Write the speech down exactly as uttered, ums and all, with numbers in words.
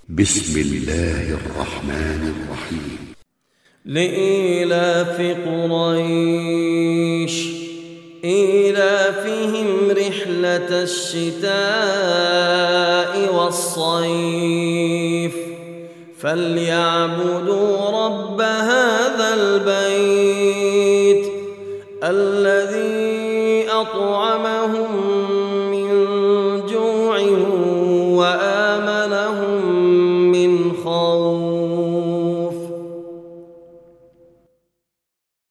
بسم الله الرحمن الرحيم. لإيلاف قريش إيلافهم رحلة الشتاء والصيف فليعبدوا رب هذا البيت الذي أطعمهم